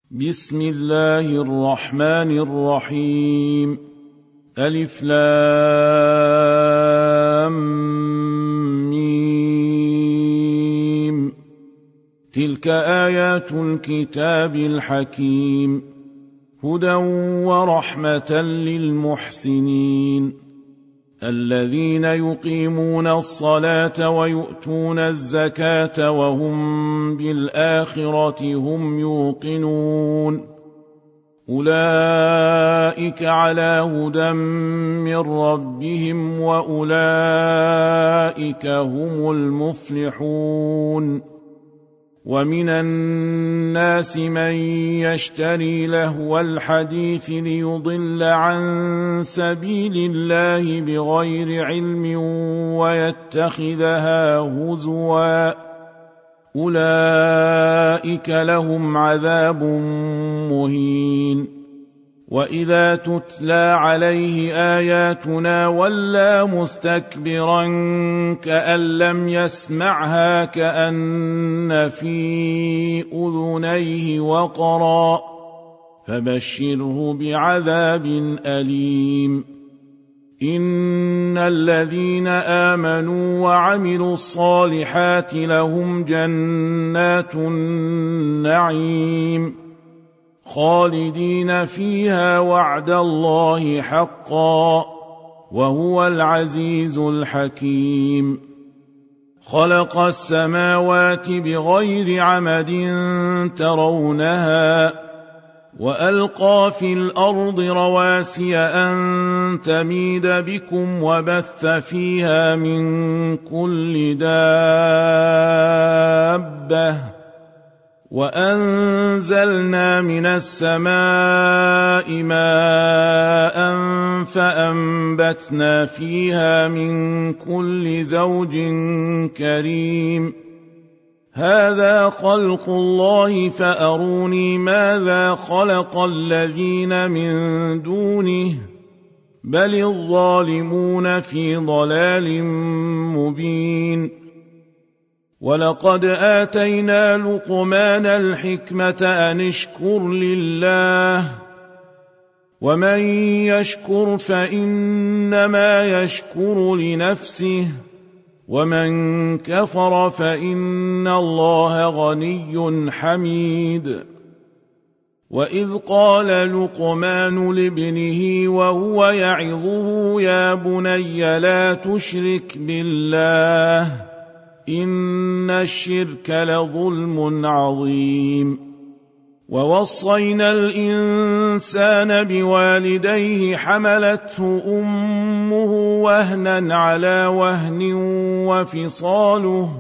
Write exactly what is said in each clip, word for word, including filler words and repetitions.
بسم الله الرحمن الرحيم. ألف لام ميم. تلك آيات الكتاب الحكيم، هدى ورحمة للمحسنين الذين يقيمون الصلاة ويؤتون الزكاة وهم بالآخرة هم يوقنون. أولئك على هدى من ربهم وأولئك هم المفلحون. ومن الناس من يشتري لهو الحديث ليضل عن سبيل الله بغير علم ويتخذها هزوا، أولئك لهم عذاب مهين. وإذا تتلى عليه آياتنا ولى مستكبرا كأن لم يسمعها كأن في أذنيه وقرا، فبشره بعذاب أليم. إن الذين آمنوا وعملوا الصالحات لهم جنات النعيم خالدين فيها وعد الله حقا، وهو العزيز الحكيم. خلق السماوات بغير عمد ترونها، وألقى في الأرض رواسي أن تميد بكم وبث فيها من كل دابة، وأنزلنا من السماء ماء فأنبتنا فيها من كل زوج كريم. هذا خلق الله فأروني ماذا خلق الذين من دونه، بل الظالمون في ضلال مبين. ولقد آتينا لقمان الحكمة أن اشكر لله، ومن يشكر فإنما يشكر لنفسه، ومن كفر فإن الله غني حميد. وإذ قال لقمان لابنه وهو يعظه يا بني لا تشرك بالله إن الشرك لظلم عظيم. ووصينا الإنسان بوالديه حملته أمه وهنا على وهن وفصاله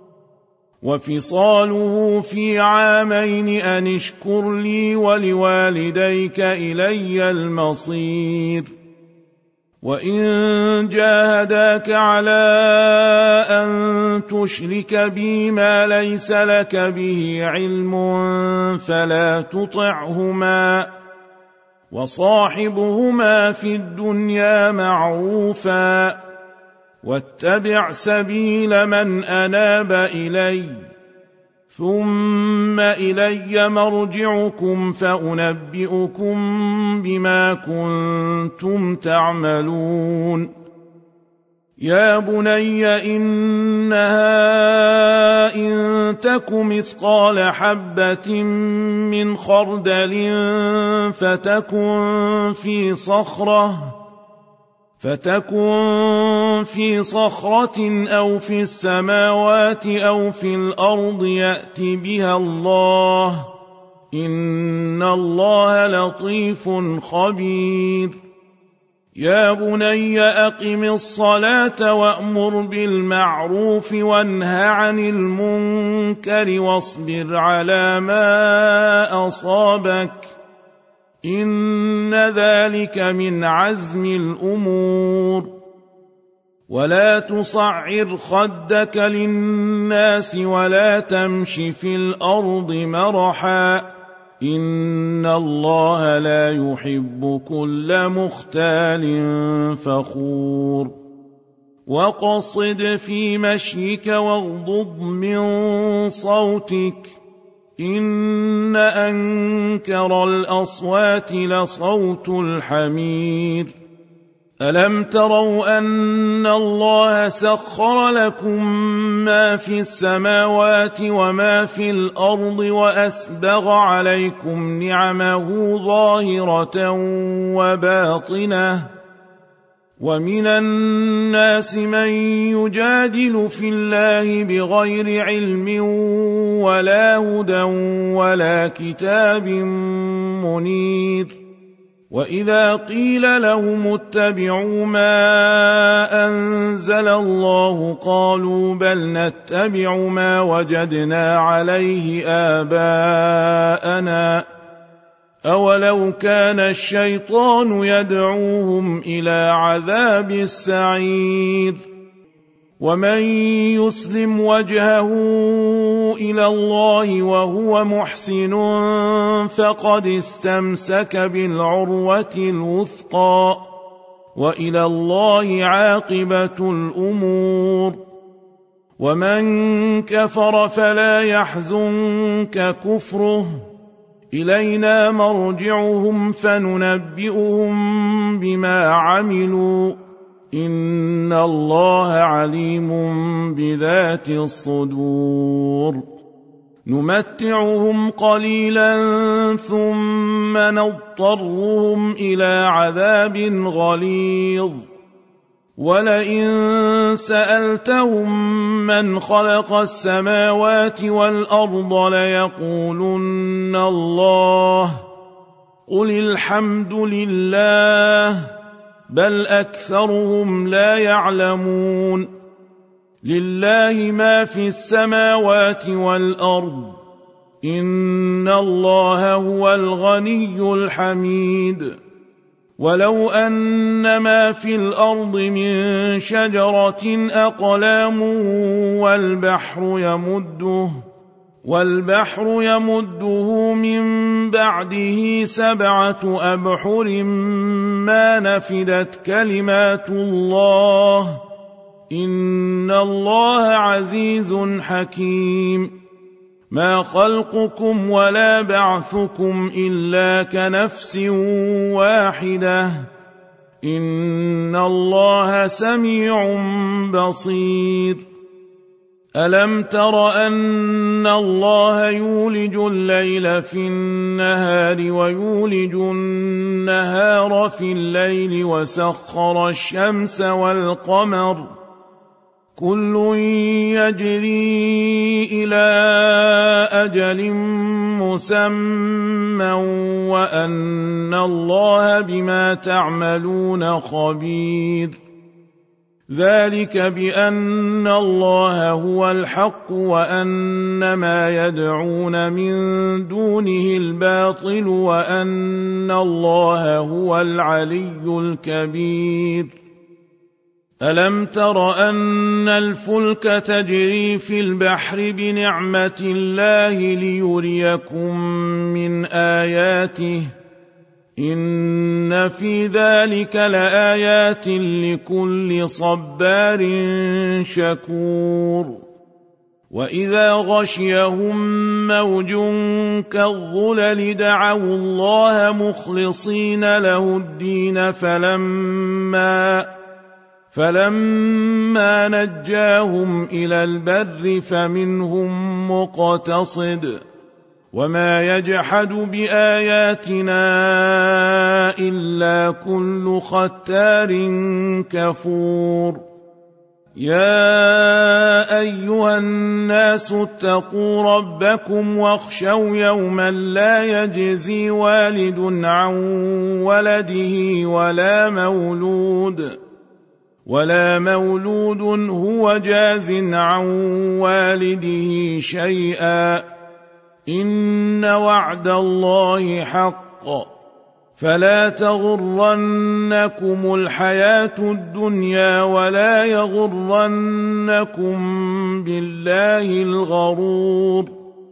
وفصاله في عامين أن اشكر لي ولوالديك إلي المصير. وإن جاهداك على أن تشرك بي ما ليس لك به علم فلا تطعهما، وصاحبهما في الدنيا معروفا، واتبع سبيل من أناب إلي، ثم إلي مرجعكم فأنبئكم بما كنتم تعملون. يا بني إنها إن تك مثقال حبة من خردل فتكن في صخرة فتكن في صخرة أو في السماوات أو في الأرض يأت بها الله، إن الله لطيف خبير. يا بني أقم الصلاة وأمر بالمعروف وانه عن المنكر واصبر على ما أصابك، إن ذلك من عزم الأمور. ولا تصعر خدك للناس ولا تمش في الأرض مرحا، إن الله لا يحب كل مختال فخور. وقصد في مشيك واغضض من صوتك، إن أنكر الأصوات لصوت الحمير ألم تروا أن الله سخر لكم ما في السماوات وما في الأرض وأسبغ عليكم نعمه ظاهرة وباطنة ومن الناس من يجادل في الله بغير علم ولا هدى ولا كتاب منير وإذا قيل لهم اتبعوا ما أنزل الله قالوا بل نتبع ما وجدنا عليه آباءنا أولو كان الشيطان يدعوهم إلى عذاب السعير ومن يسلم وجهه إلى الله وهو محسن فقد استمسك بالعروة الوثقى وإلى الله عاقبة الأمور ومن كفر فلا يحزنك كفره إلينا مرجعهم فننبئهم بما عملوا إن الله عليم بذات الصدور نمتعهم قليلا ثم نضطرهم إلى عذاب غليظ ولئن سألتهم من خلق السماوات والأرض ليقولن الله قل الحمد لله بل أكثرهم لا يعلمون لله ما في السماوات والأرض إن الله هو الغني الحميد ولو أن ما في الأرض من شجرة أقلام والبحر يمده والبحر يمده من بعده سبعة أبحر ما نفدت كلمات الله إن الله عزيز حكيم ما خلقكم ولا بعثكم إلا كنفس واحدة إن الله سميع بصير ألم تر أن الله يولج الليل في النهار ويولج النهار في الليل وسخر الشمس والقمر كل يجري إلى أجل مسمى وأن الله بما تعملون خبير ذلك بأن الله هو الحق وأن ما يدعون من دونه الباطل وأن الله هو العلي الكبير ألم تر أن الفلك تجري في البحر بنعمة الله ليريكم من آياته إن في ذلك لآيات لكل صبار شكور وإذا غشيهم موج كالظلل دعوا الله مخلصين له الدين فلما فلما نجاهم إلى البر فمنهم مقتصد وما يجحد بآياتنا إلا كل ختار كفور يا أيها الناس اتقوا ربكم واخشوا يوما لا يجزي والد عن ولده ولا مولود ولا مولود هو جاز عن والده شيئا إن وعد الله حق فلا تغرنكم الحياة الدنيا ولا يغرنكم بالله الغرور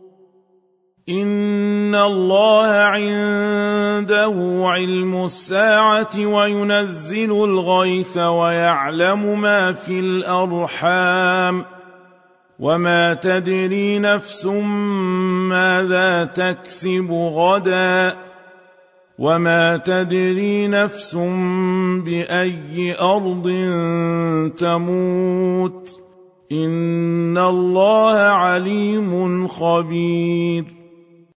إن الله عنده علم الساعة وينزل الغيث ويعلم ما في الأرحام وما تدري نفس ماذا تكسب غدا وما تدري نفس بأي أرض تموت إن الله عليم خبير